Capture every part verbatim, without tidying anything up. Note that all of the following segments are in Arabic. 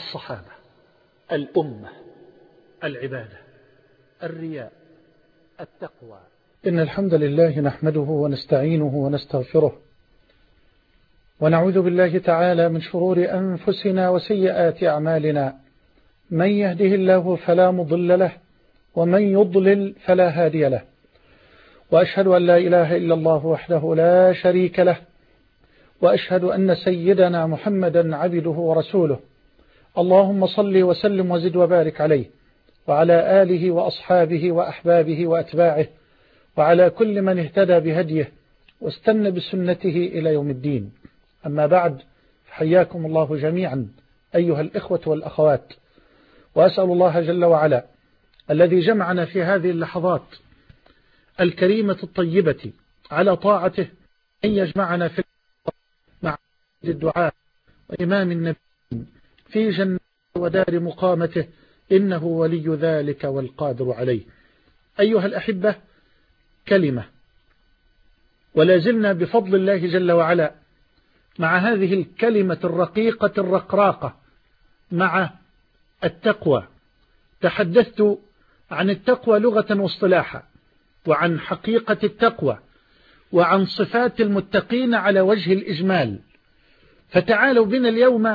الصحابة، الأمة، العبادة، الرياء، التقوى. إن الحمد لله نحمده ونستعينه ونستغفره، ونعوذ بالله تعالى من شرور أنفسنا وسيئات أعمالنا. من يهده الله فلا مضل له، ومن يضلل فلا هادي له، وأشهد أن لا إله إلا الله وحده لا شريك له، وأشهد أن سيدنا محمدا عبده ورسوله. اللهم صل وسلم وزد وبارك عليه وعلى آله وأصحابه وأحبابه وأتباعه وعلى كل من اهتدى بهديه واستنى بسنته إلى يوم الدين. أما بعد، حياكم الله جميعا أيها الإخوة والأخوات، وأسأل الله جل وعلا الذي جمعنا في هذه اللحظات الكريمة الطيبة على طاعته أن يجمعنا في مع الدعاء وإمام النبي في جنة ودار مقامته، إنه ولي ذلك والقادر عليه. أيها الأحبة، كلمة، ولا زلنا بفضل الله جل وعلا مع هذه الكلمة الرقيقة الرقراقة، مع التقوى. تحدثت عن التقوى لغة واصطلاحا، وعن حقيقة التقوى، وعن صفات المتقين على وجه الإجمال. فتعالوا بنا اليوم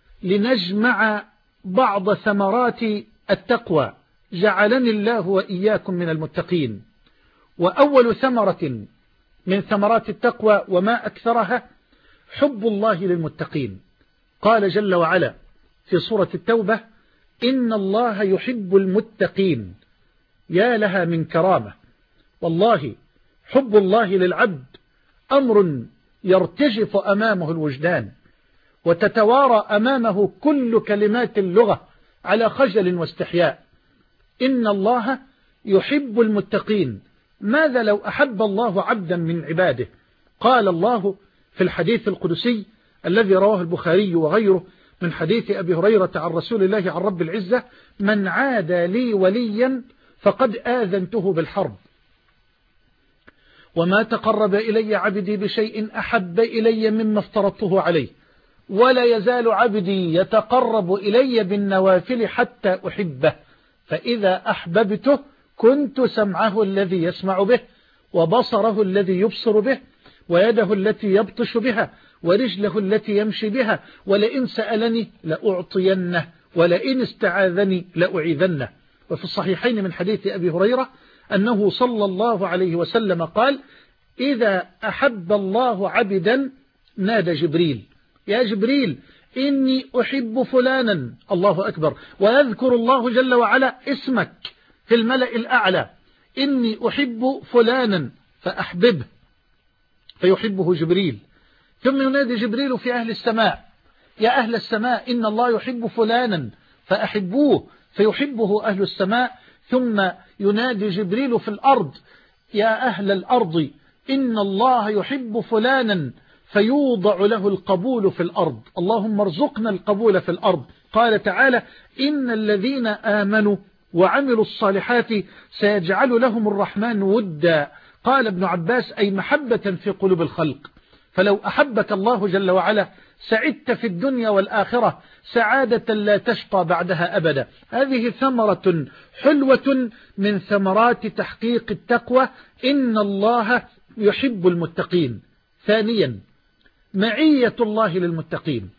لنجمع بعض ثمرات التقوى، جعلني الله وإياكم من المتقين. وأول ثمرة من ثمرات التقوى وما أكثرها حب الله للمتقين. قال جل وعلا في سورة التوبة: إن الله يحب المتقين. يا لها من كرامة! والله حب الله للعبد أمر يرتجف أمامه الوجدان، وتتوارى أمامه كل كلمات اللغة على خجل واستحياء. إن الله يحب المتقين. ماذا لو أحب الله عبدا من عباده؟ قال الله في الحديث القدسي الذي رواه البخاري وغيره من حديث أبي هريرة عن رسول الله عن رب العزة: من عادى لي وليا فقد آذنته بالحرب، وما تقرب إلي عبدي بشيء أحب إلي مما افترضته عليه، ولا يزال عبدي يتقرب إلي بالنوافل حتى أحبه، فإذا أحببته كنت سمعه الذي يسمع به، وبصره الذي يبصر به، ويده التي يبطش بها، ورجله التي يمشي بها، ولئن سألني لأعطينه، ولئن استعاذني لأعيذنه. وفي الصحيحين من حديث أبي هريرة أنه صلى الله عليه وسلم قال: إذا أحب الله عبدا نادى جبريل: يا جبريل إني أحب فلانا. الله أكبر. ويذكر الله جل وعلا اسمك في الملأ الأعلى: إني أحب فلانا فأحببه، فيحبه جبريل. ثم ينادي جبريل في أهل السماء: يا أهل السماء إن الله يحب فلانا فأحبوه، فيحبه أهل السماء. ثم ينادي جبريل في الأرض: يا أهل الأرض إن الله يحب فلانا، فيوضع له القبول في الأرض. اللهم ارزقنا القبول في الأرض. قال تعالى: إن الذين آمنوا وعملوا الصالحات سيجعل لهم الرحمن ودا. قال ابن عباس: أي محبة في قلوب الخلق. فلو أحبك الله جل وعلا سعدت في الدنيا والآخرة سعادة لا تشقى بعدها أبدا. هذه ثمرة حلوة من ثمرات تحقيق التقوى. إن الله يحب المتقين. ثانيا، معية الله للمتقين.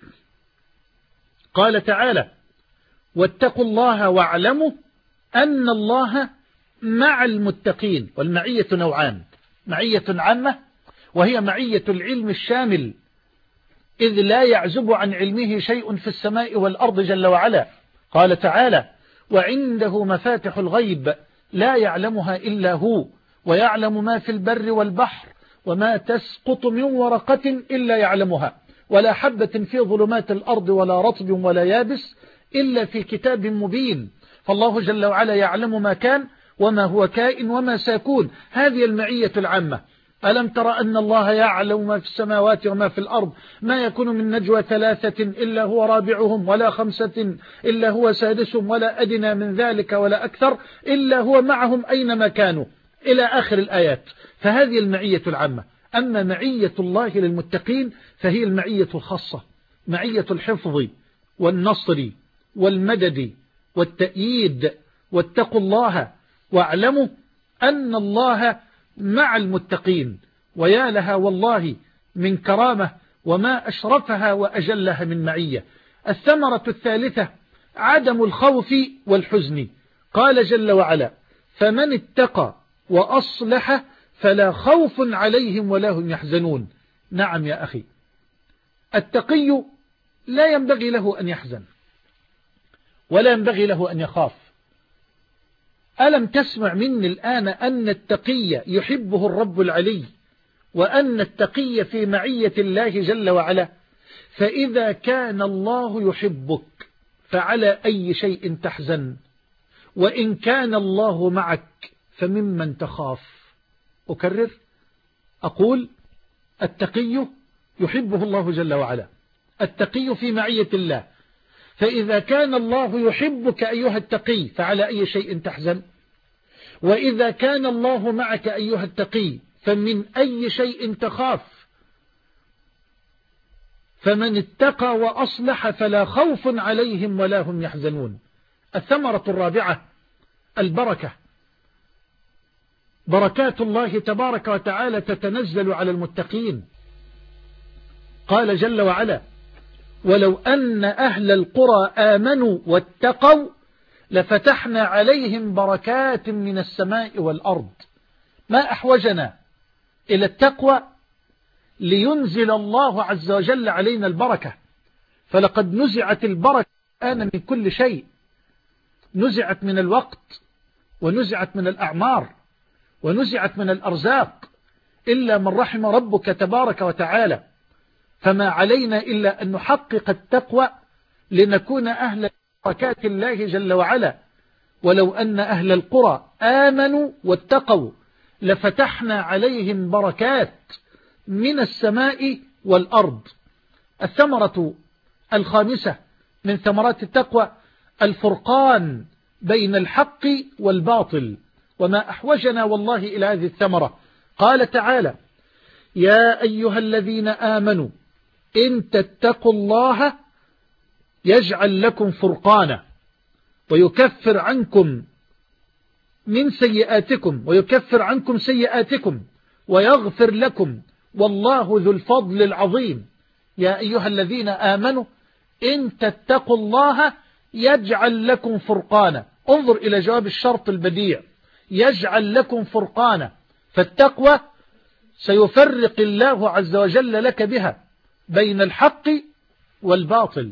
قال تعالى: واتقوا الله واعلموا أن الله مع المتقين. والمعية نوعان: معية عامة وهي معية العلم الشامل، إذ لا يعزب عن علمه شيء في السماء والأرض جل وعلا. قال تعالى: وعنده مفاتح الغيب لا يعلمها إلا هو، ويعلم ما في البر والبحر، وما تسقط من ورقة إلا يعلمها، ولا حبة في ظلمات الأرض ولا رطب ولا يابس إلا في كتاب مبين. فالله جل وعلا يعلم ما كان وما هو كائن وما سيكون. هذه المعية العامة. ألم ترى أن الله يعلم ما في السماوات وما في الأرض، ما يكون من نجوى ثلاثة إلا هو رابعهم، ولا خمسة إلا هو سادسهم، ولا أدنى من ذلك ولا أكثر إلا هو معهم أينما كانوا، إلى آخر الآيات. فهذه المعية العامة. أما معية الله للمتقين فهي المعية الخاصة، معية الحفظ والنصر والمدد والتأييد، واتقوا الله واعلموا أن الله مع المتقين. ويا لها والله من كرامة وما أشرفها وأجلها من معية. الثمرة الثالثة عدم الخوف والحزن. قال جل وعلا: فمن اتقى وأصلح فلا خوف عليهم ولا هم يحزنون. نعم يا أخي، التقي لا ينبغي له أن يحزن ولا ينبغي له أن يخاف. ألم تسمع مني الآن أن التقي يحبه الرب العلي، وأن التقي في معية الله جل وعلا؟ فإذا كان الله يحبك فعلى أي شيء تحزن؟ وإن كان الله معك فممن تخاف؟ أكرر أقول: التقي يحبه الله جل وعلا، التقي في معية الله. فإذا كان الله يحبك أيها التقي فعلى أي شيء تحزن؟ وإذا كان الله معك أيها التقي فمن أي شيء تخاف؟ فمن اتقى وأصلح فلا خوف عليهم ولا هم يحزنون. الثمرة الرابعة البركة. بركات الله تبارك وتعالى تتنزل على المتقين. قال جل وعلا: ولو أن أهل القرى آمنوا واتقوا لفتحنا عليهم بركات من السماء والأرض. ما أحوجنا إلى التقوى لينزل الله عز وجل علينا البركة. فلقد نزعت البركة الآن من كل شيء، نزعت من الوقت، ونزعت من الأعمار، ونزعت من الأرزاق، إلا من رحم ربك تبارك وتعالى. فما علينا إلا أن نحقق التقوى لنكون أهل بركات الله جل وعلا. ولو أن أهل القرى آمنوا واتقوا لفتحنا عليهم بركات من السماء والأرض. الثمرة الخامسة من ثمرات التقوى الفرقان بين الحق والباطل. وما أحوجنا والله إلى هذه الثمرة. قال تعالى: يا أيها الذين آمنوا إن تتقوا الله يجعل لكم فرقانا ويكفر عنكم من سيئاتكم ويكفر عنكم سيئاتكم ويغفر لكم والله ذو الفضل العظيم. يا أيها الذين آمنوا إن تتقوا الله يجعل لكم فرقانا. انظر إلى جواب الشرط البديع: يجعل لكم فرقانا. فالتقوى سيفرق الله عز وجل لك بها بين الحق والباطل.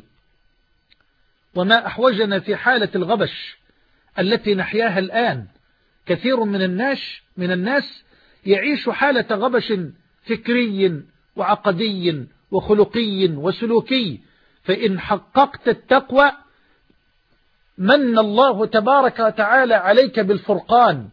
وما أحوجنا في حالة الغبش التي نحياها الآن. كثير من الناس من الناس يعيش حالة غبش فكري وعقدي وخلقي وسلوكي. فإن حققت التقوى من الله تبارك وتعالى عليك بالفرقان.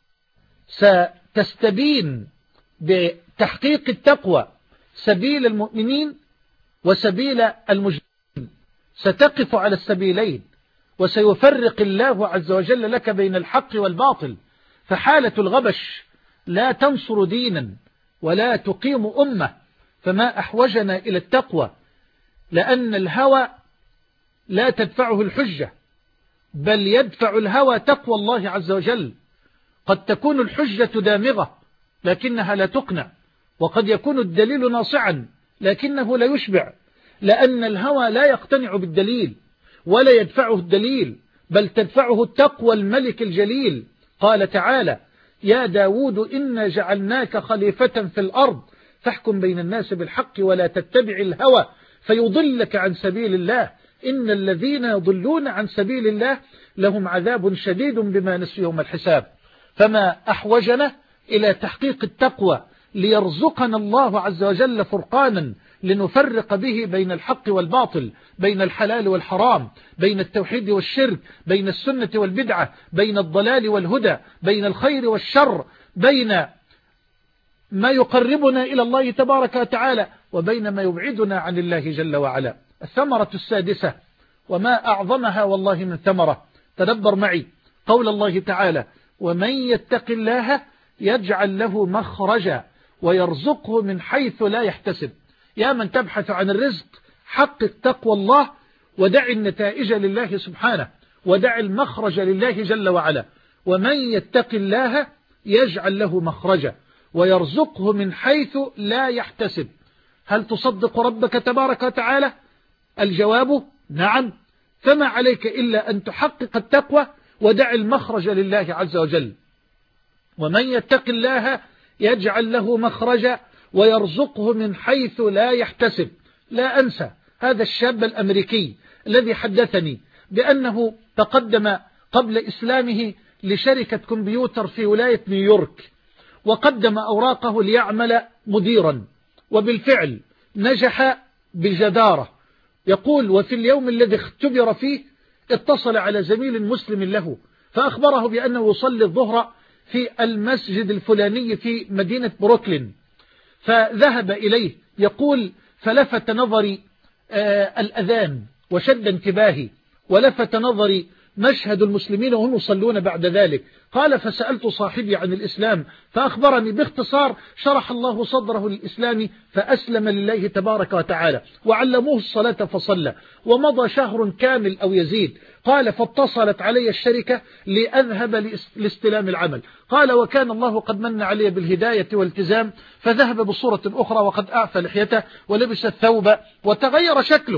ستستبين بتحقيق التقوى سبيل المؤمنين وسبيل المجرمين. ستقف على السبيلين وسيفرق الله عز وجل لك بين الحق والباطل. فحالة الغبش لا تنصر دينا ولا تقيم أمة. فما أحوجنا إلى التقوى، لأن الهوى لا تدفعه الحجة، بل يدفع الهوى تقوى الله عز وجل. قد تكون الحجة دامغة لكنها لا تقنع، وقد يكون الدليل ناصعا لكنه لا يشبع، لأن الهوى لا يقتنع بالدليل ولا يدفعه الدليل، بل تدفعه التقوى الملك الجليل. قال تعالى: يا داود إنا جعلناك خليفة في الأرض فاحكم بين الناس بالحق ولا تتبع الهوى فيضلك عن سبيل الله إن الذين يضلون عن سبيل الله لهم عذاب شديد بما نسوا يوم الحساب. فما أحوجنا إلى تحقيق التقوى ليرزقنا الله عز وجل فرقانا لنفرق به بين الحق والباطل، بين الحلال والحرام، بين التوحيد والشرك، بين السنة والبدعة، بين الضلال والهدى، بين الخير والشر، بين ما يقربنا إلى الله تبارك وتعالى وبين ما يبعدنا عن الله جل وعلا. الثمرة السادسة وما أعظمها والله من ثمرة. تدبر معي قول الله تعالى: ومن يتق الله يجعل له مخرجا ويرزقه من حيث لا يحتسب. يا من تبحث عن الرزق حقق تقوى الله ودع النتائج لله سبحانه، ودع المخرج لله جل وعلا. ومن يتق الله يجعل له مخرجا ويرزقه من حيث لا يحتسب. هل تصدق ربك تبارك وتعالى؟ الجواب نعم. فما عليك إلا أن تحقق التقوى ودع المخرج لله عز وجل. ومن يتق الله يجعل له مخرجا ويرزقه من حيث لا يحتسب. لا أنسى هذا الشاب الأمريكي الذي حدثني بأنه تقدم قبل إسلامه لشركة كمبيوتر في ولاية نيويورك، وقدم أوراقه ليعمل مديرا، وبالفعل نجح بجدارة. يقول: وفي اليوم الذي اختبر فيه اتصل على زميل مسلم له فأخبره بأنه يصلي الظهر في المسجد الفلاني في مدينة بروكلين، فذهب إليه. يقول: فلفت نظري آه الأذان وشد انتباهي، ولفت نظري مشهد المسلمين وهم يصلون بعد ذلك. قال: فسألت صاحبي عن الإسلام فأخبرني باختصار، شرح الله صدره للإسلام فأسلم لله تبارك وتعالى، وعلموه الصلاة فصلى، ومضى شهر كامل أو يزيد. قال: فاتصلت علي الشركة لأذهب لاستلام العمل. قال: وكان الله قد من علي بالهداية والتزام، فذهب بصورة أخرى وقد أعفى لحيته ولبس الثوب وتغير شكله.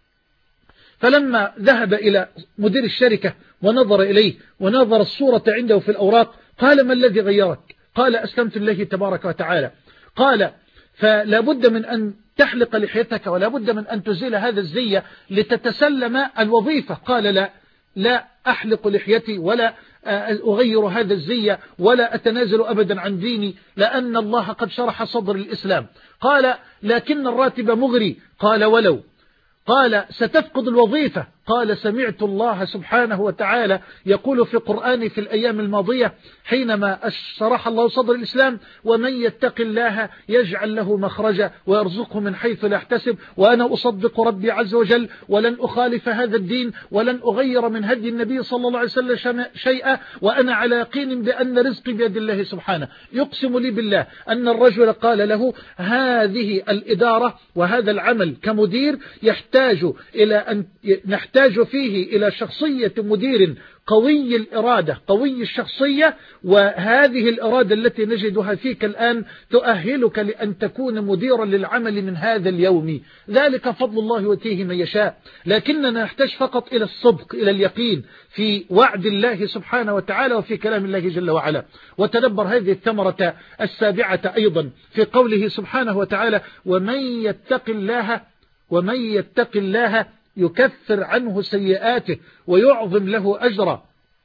فلما ذهب إلى مدير الشركة ونظر إليه ونظر الصورة عنده في الأوراق قال: ما الذي غيرك؟ قال: أسلمت لله تبارك وتعالى. قال: فلا بد من أن تحلق لحيتك ولا بد من أن تزيل هذا الزي لتتسلم الوظيفة. قال: لا لا أحلق لحيتي ولا أغير هذا الزي ولا أتنازل أبدا عن ديني، لأن الله قد شرح صدر الإسلام. قال: لكن الراتب مغري. قال: ولو. قال: ستفقد الوظيفة. قال: سمعت الله سبحانه وتعالى يقول في قرآن في الأيام الماضية حينما شرح الله صدر الإسلام: ومن يتق الله يجعل له مخرجا ويرزقه من حيث لا يحتسب، وأنا أصدق ربي عز وجل ولن أخالف هذا الدين ولن أغير من هدي النبي صلى الله عليه وسلم شيئا، وأنا على يقين بأن رزقي بيد الله سبحانه. يقسم لي بالله أن الرجل قال له: هذه الإدارة وهذا العمل كمدير يحتاج إلى أن نحتاج فيه إلى شخصية مدير قوي الإرادة قوي الشخصية، وهذه الإرادة التي نجدها فيك الآن تؤهلك لأن تكون مديرا للعمل من هذا اليوم. ذلك فضل الله يؤتيه من يشاء، لكننا نحتاج فقط إلى الصدق، إلى اليقين في وعد الله سبحانه وتعالى وفي كلام الله جل وعلا. وتدبر هذه الثمرة السابعة أيضا في قوله سبحانه وتعالى: ومن يتق الله ومن يتق الله يكفر عنه سيئاته ويعظم له أجرا.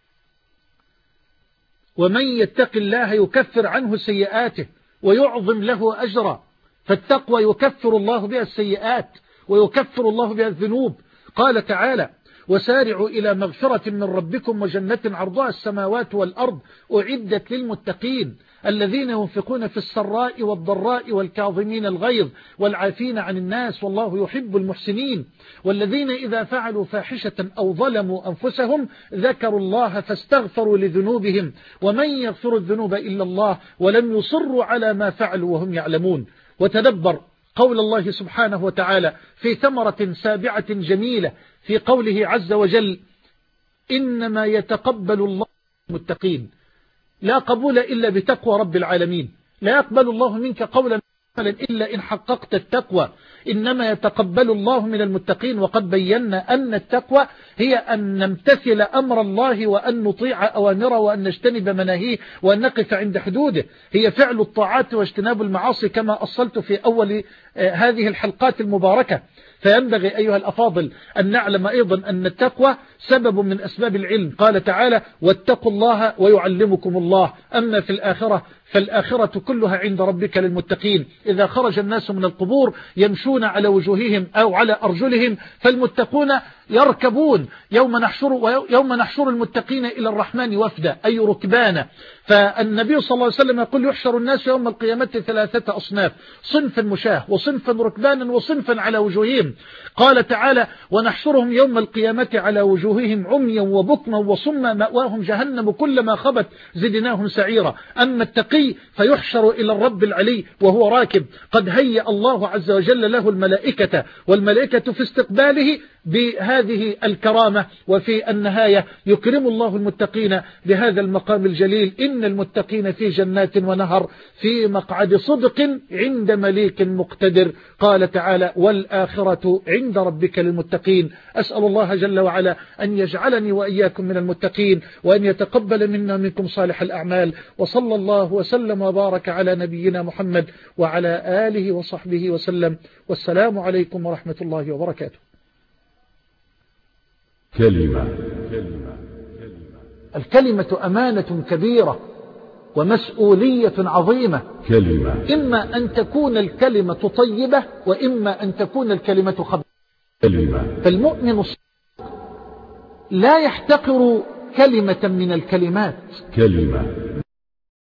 ومن يتق الله يكفر عنه سيئاته ويعظم له أجرا. فالتقوى يكفر الله بها السيئات ويكفر الله بها الذنوب. قال تعالى: وسارعوا إلى مغفرة من ربكم وجنة عرضها السماوات والأرض أعدت للمتقين الذين ينفقون في السراء والضراء والكاظمين الغيظ والعافين عن الناس والله يحب المحسنين والذين إذا فعلوا فاحشة أو ظلموا أنفسهم ذكروا الله فاستغفروا لذنوبهم ومن يغفر الذنوب إلا الله ولم يصروا على ما فعلوا وهم يعلمون. وتدبر قول الله سبحانه وتعالى في ثمرة سابعة جميلة في قوله عز وجل: إنما يتقبل الله المتقين. لا قبول إلا بتقوى رب العالمين. لا يقبل الله منك قولا إلا إن حققت التقوى. إنما يتقبل الله من المتقين. وقد بينا أن التقوى هي أن نمتثل أمر الله وأن نطيع أوامره وأن نجتنب مناهيه وأن نقف عند حدوده. هي فعل الطاعات واجتناب المعاصي كما أصلت في أول هذه الحلقات المباركة. فينبغي أيها الأفاضل أن نعلم أيضا أن التقوى سبب من أسباب العلم. قال تعالى: واتقوا الله ويعلمكم الله. أما في الآخرة فالآخرة كلها عند ربك للمتقين. إذا خرج الناس من القبور يمشون على وجوههم أو على أرجلهم فالمتقون يركبون. يوم نحشر, يوم نحشر المتقين إلى الرحمن وفدا أي ركبانا. فالنبي صلى الله عليه وسلم يقول: يحشر الناس يوم القيامة ثلاثة أصناف: صنفا مشاه وصنفا ركبانا وصنفا على وجوههم. قال تعالى: ونحشرهم يوم القيامة على وجوههم عميا وبكما وصما مأواهم جهنم كلما خبت زدناهم سعيرا. أما التقي فيحشر إلى الرب العلي وهو راكب قد هيأ الله عز وجل له الملائكة والملائكة في استقباله بهذا هذه الكرامة. وفي النهاية يكرم الله المتقين بهذا المقام الجليل: إن المتقين في جنات ونهر في مقعد صدق عند مليك مقتدر. قال تعالى: والآخرة عند ربك للمتقين. أسأل الله جل وعلا أن يجعلني وإياكم من المتقين، وأن يتقبل منا منكم صالح الأعمال. وصلى الله وسلم وبارك على نبينا محمد وعلى آله وصحبه وسلم. والسلام عليكم ورحمة الله وبركاته. كلمة. الكلمة أمانة كبيرة ومسؤولية عظيمة. كلمة. إما أن تكون الكلمة طيبة وإما أن تكون الكلمة خبيثة. كلمة. فالمؤمن الصادق لا يحتقر كلمة من الكلمات. كلمة.